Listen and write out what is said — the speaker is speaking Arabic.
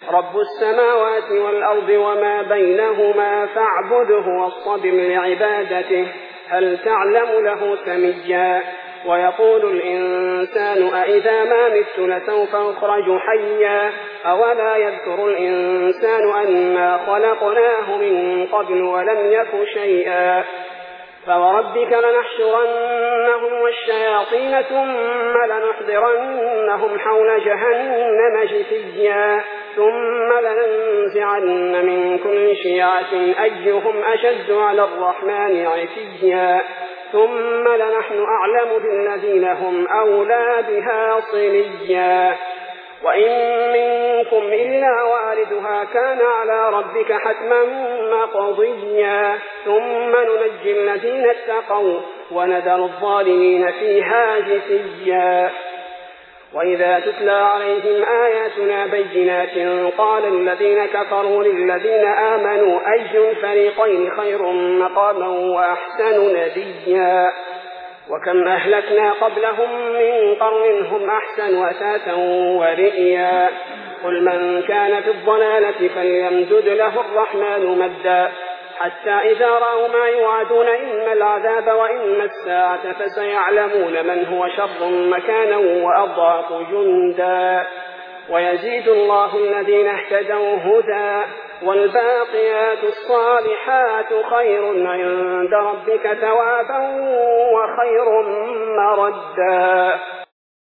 رب السماوات والأرض وما بينهما فاعبده واصطبر لعبادته هل تعلم له سميا ويقول الإنسان أإذا ما مت لسوف أخرج حيا أولا يذكر الإنسان أنا خلقناه من قبل ولم يك شيئا فوربك لنحشرنهم والشياطين ثم لنحضرنهم حول جهنم جثيا ثم لننزعن من كل شيعة أيهم أشد على الرحمن عتيا ثم لنحن أعلم بالذين هم أولى بها صليا وإن منكم إلا واردها كان على ربك حتما مقضيا ثم ننجي الذين اتقوا ونذر الظالمين فيها جثيا وإذا تتلى عليهم آياتنا بينات قال الذين كفروا للذين آمنوا أي الفريقين خير مقاما وأحسن نديا وكم أهلكنا قبلهم من قرن هم أحسن أثاثا ورئيا قل من كان في الضلالة فليمدد له الرحمن مدا حتى إذا رأوا ما يوعدون إما العذاب وإما الساعة فسيعلمون من هو شر مكانا وأضعف جندا ويزيد الله الذين اهتدوا هدى والباقيات الصالحات خير عند ربك ثوابا وخير مردا